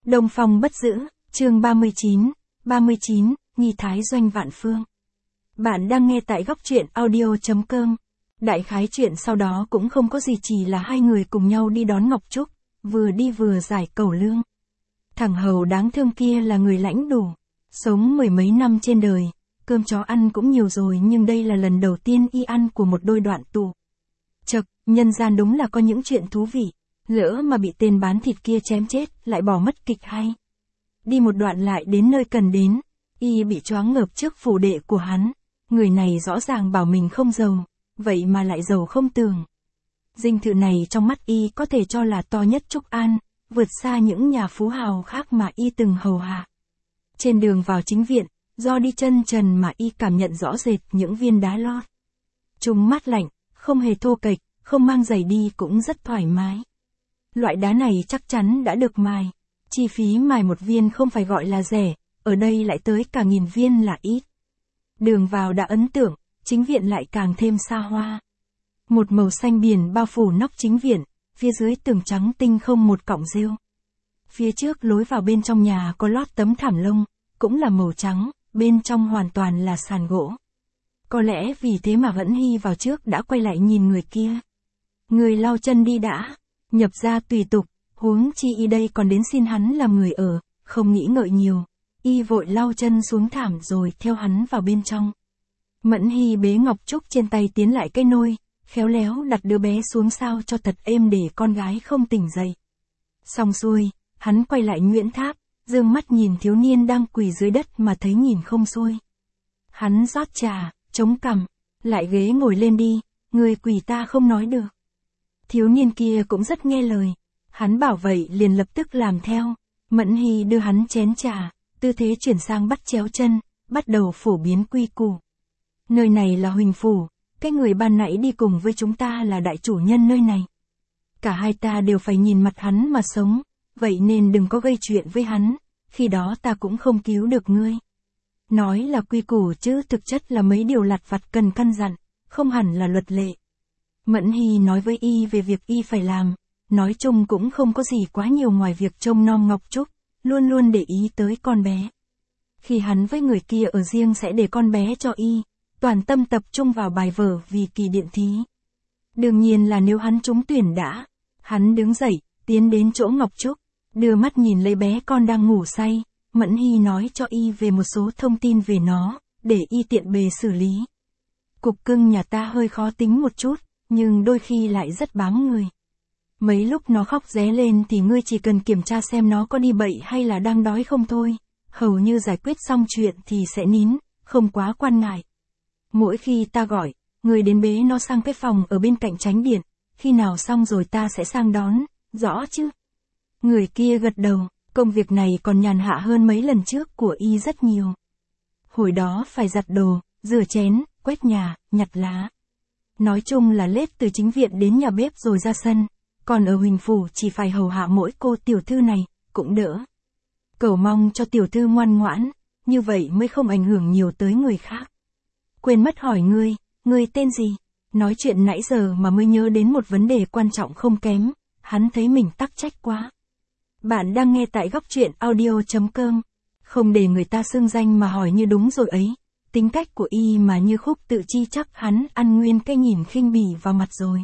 Đông Phong bất giữ, chương 39, Nghi Thái Doanh Vạn Phương. Bạn đang nghe tại góc truyện audio.com. Đại khái chuyện sau đó cũng không có gì, chỉ là hai người cùng nhau đi đón Ngọc Trúc, vừa đi vừa giải cẩu lương. Thằng hầu đáng thương kia là người lãnh đủ, sống mười mấy năm trên đời, cơm chó ăn cũng nhiều rồi, nhưng đây là lần đầu tiên y ăn của một đôi đoạn tụ. Chậc, nhân gian đúng là có những chuyện thú vị, lỡ mà bị tên bán thịt kia chém chết, lại bỏ mất kịch hay. Đi một đoạn lại đến nơi cần đến, y bị choáng ngợp trước phủ đệ của hắn, người này rõ ràng bảo mình không giàu, vậy mà lại giàu không tưởng. Dinh thự này trong mắt y có thể cho là to nhất Trúc An, vượt xa những nhà phú hào khác mà y từng hầu hạ. Trên đường vào chính viện, do đi chân trần mà y cảm nhận rõ rệt những viên đá lót. Chúng mát lạnh, không hề thô kệch, không mang giày đi cũng rất thoải mái. Loại đá này chắc chắn đã được mài. Chi phí mài một viên không phải gọi là rẻ, ở đây lại tới cả 1000 viên là ít. Đường vào đã ấn tượng, chính viện lại càng thêm xa hoa. Một màu xanh biển bao phủ nóc chính viện, phía dưới tường trắng tinh không một cọng rêu. Phía trước lối vào bên trong nhà có lót tấm thảm lông, cũng là màu trắng, bên trong hoàn toàn là sàn gỗ. Có lẽ vì thế mà Vẫn Hy vào trước đã quay lại nhìn người kia. Người lau chân đi đã, nhập ra tùy tục, huống chi y đây còn đến xin hắn làm người ở, không nghĩ ngợi nhiều. Y vội lau chân xuống thảm rồi theo hắn vào bên trong. Mẫn Hy bế Ngọc Trúc trên tay tiến lại cái nôi, khéo léo đặt đứa bé xuống sao cho thật êm để con gái không tỉnh dậy. Xong xuôi, hắn quay lại Nguyễn Tháp, dương mắt nhìn thiếu niên đang quỳ dưới đất mà thấy nhìn không xuôi. Hắn rót trà, chống cằm, lại ghế ngồi lên đi, người quỳ ta không nói được. Thiếu niên kia cũng rất nghe lời, hắn bảo vậy liền lập tức làm theo. Mẫn Hy đưa hắn chén trà, tư thế chuyển sang bắt chéo chân, bắt đầu phổ biến quy củ. Nơi này là Huỳnh Phủ, cái người ban nãy đi cùng với chúng ta là đại chủ nhân nơi này. Cả hai ta đều phải nhìn mặt hắn mà sống, vậy nên đừng có gây chuyện với hắn, khi đó ta cũng không cứu được ngươi. Nói là quy củ chứ thực chất là mấy điều lặt vặt cần căn dặn, không hẳn là luật lệ. Mẫn Hy nói với y về việc y phải làm, nói chung cũng không có gì quá nhiều ngoài việc trông nom Ngọc Trúc, luôn luôn để ý tới con bé. Khi hắn với người kia ở riêng sẽ để con bé cho y, toàn tâm tập trung vào bài vở vì kỳ điện thí. Đương nhiên là nếu hắn trúng tuyển đã. Hắn đứng dậy, tiến đến chỗ Ngọc Trúc, đưa mắt nhìn lấy bé con đang ngủ say. Mẫn Hy nói cho y về một số thông tin về nó, để y tiện bề xử lý. Cục cưng nhà ta hơi khó tính một chút, nhưng đôi khi lại rất bám người. Mấy lúc nó khóc ré lên thì ngươi chỉ cần kiểm tra xem nó có đi bậy hay là đang đói không thôi. Hầu như giải quyết xong chuyện thì sẽ nín, không quá quan ngại. Mỗi khi ta gọi, người đến bế nó sang cái phòng ở bên cạnh chánh điện, khi nào xong rồi ta sẽ sang đón, rõ chứ? Người kia gật đầu, công việc này còn nhàn hạ hơn mấy lần trước của y rất nhiều. Hồi đó phải giặt đồ, rửa chén, quét nhà, nhặt lá. Nói chung là lết từ chính viện đến nhà bếp rồi ra sân, còn ở Huỳnh Phủ chỉ phải hầu hạ mỗi cô tiểu thư này, cũng đỡ. Cầu mong cho tiểu thư ngoan ngoãn, như vậy mới không ảnh hưởng nhiều tới người khác. Quên mất hỏi ngươi tên gì? Nói chuyện nãy giờ mà mới nhớ đến một vấn đề quan trọng không kém, hắn thấy mình tắc trách quá. Bạn đang nghe tại góc truyện audio.com, không để người ta xưng danh mà hỏi như đúng rồi ấy. Tính cách của y mà như Khúc Tự Chi chắc hắn ăn nguyên cái nhìn khinh bỉ vào mặt rồi.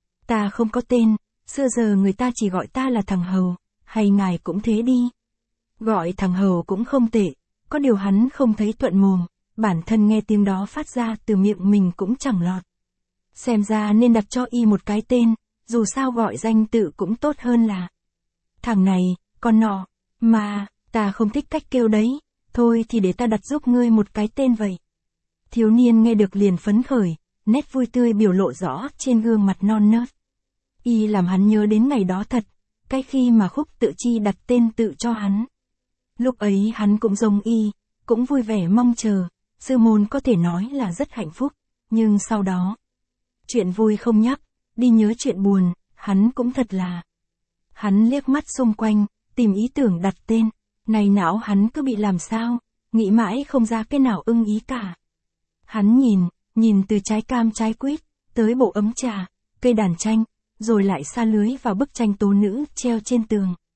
Ta không có tên, xưa giờ người ta chỉ gọi ta là thằng Hầu, hay ngài cũng thế đi. Gọi thằng Hầu cũng không tệ, có điều hắn không thấy thuận mồm, bản thân nghe tiếng đó phát ra từ miệng mình cũng chẳng lọt. Xem ra nên đặt cho y một cái tên, dù sao gọi danh tự cũng tốt hơn là thằng này, con nọ, mà, ta không thích cách kêu đấy, thôi thì để ta đặt giúp ngươi một cái tên vậy. Thiếu niên nghe được liền phấn khởi, nét vui tươi biểu lộ rõ trên gương mặt non nớt. Y làm hắn nhớ đến ngày đó thật, cái khi mà Khúc Tự Chi đặt tên tự cho hắn. Lúc ấy hắn cũng giống y, cũng vui vẻ mong chờ, sư môn có thể nói là rất hạnh phúc, nhưng sau đó, chuyện vui không nhắc, đi nhớ chuyện buồn, hắn cũng thật là. Hắn liếc mắt xung quanh, tìm ý tưởng đặt tên, này não hắn cứ bị làm sao, nghĩ mãi không ra cái nào ưng ý cả. Hắn nhìn từ trái cam trái quýt, tới bộ ấm trà, cây đàn tranh, rồi lại sa lưới vào bức tranh tố nữ treo trên tường.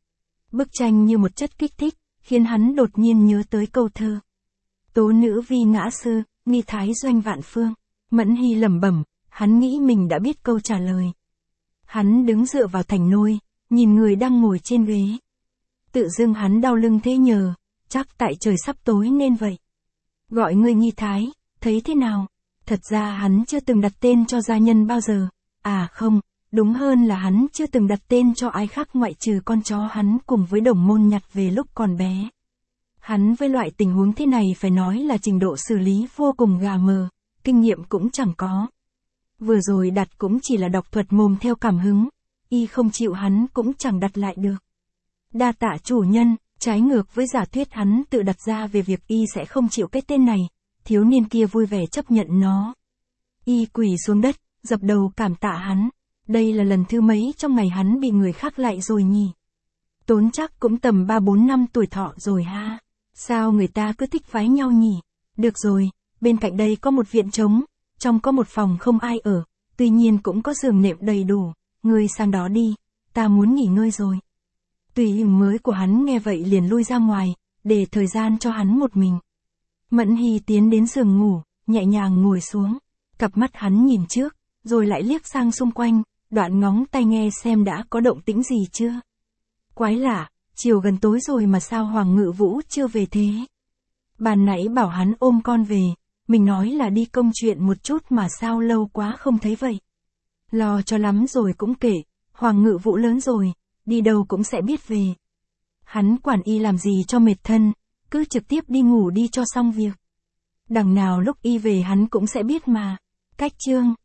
Bức tranh như một chất kích thích, khiến hắn đột nhiên nhớ tới câu thơ. Tố nữ vi ngã sư, nghi thái doanh vạn phương. Mẫn Hy lẩm bẩm, hắn nghĩ mình đã biết câu trả lời. Hắn đứng dựa vào thành nôi, nhìn người đang ngồi trên ghế. Tự dưng hắn đau lưng thế nhờ, chắc tại trời sắp tối nên vậy. Gọi ngươi nghi thái, thấy thế nào? Thật ra hắn chưa từng đặt tên cho gia nhân bao giờ. À không, đúng hơn là hắn chưa từng đặt tên cho ai khác ngoại trừ con chó hắn cùng với đồng môn nhặt về lúc còn bé. Hắn với loại tình huống thế này phải nói là trình độ xử lý vô cùng gà mờ, kinh nghiệm cũng chẳng có. Vừa rồi đặt cũng chỉ là đọc thuật mồm theo cảm hứng, y không chịu hắn cũng chẳng đặt lại được. Đa tạ chủ nhân, trái ngược với giả thuyết hắn tự đặt ra về việc y sẽ không chịu cái tên này, thiếu niên kia vui vẻ chấp nhận nó. Y quỳ xuống đất, dập đầu cảm tạ hắn. Đây là lần thứ mấy trong ngày hắn bị người khác lạy rồi nhỉ? Tốn chắc cũng tầm 3-4 năm tuổi thọ rồi ha. Sao người ta cứ thích vái nhau nhỉ? Được rồi, bên cạnh đây có một viện trống, trong có một phòng không ai ở, tuy nhiên cũng có giường nệm đầy đủ, ngươi sang đó đi, ta muốn nghỉ ngơi rồi. Tùy hình mới của hắn nghe vậy liền lui ra ngoài, để thời gian cho hắn một mình. Mẫn Hy tiến đến giường ngủ, nhẹ nhàng ngồi xuống, cặp mắt hắn nhìn trước, rồi lại liếc sang xung quanh, đoạn ngóng tai nghe xem đã có động tĩnh gì chưa. Quái lạ, chiều gần tối rồi mà sao Hoàng Ngự Vũ chưa về thế? Ban nãy bảo hắn ôm con về, mình nói là đi công chuyện một chút mà sao lâu quá không thấy vậy. Lo cho lắm rồi cũng kể, Hoàng Ngự Vũ lớn rồi, đi đâu cũng sẽ biết về. Hắn quản y làm gì cho mệt thân, cứ trực tiếp đi ngủ đi cho xong việc. Đằng nào lúc y về hắn cũng sẽ biết mà. Cách chương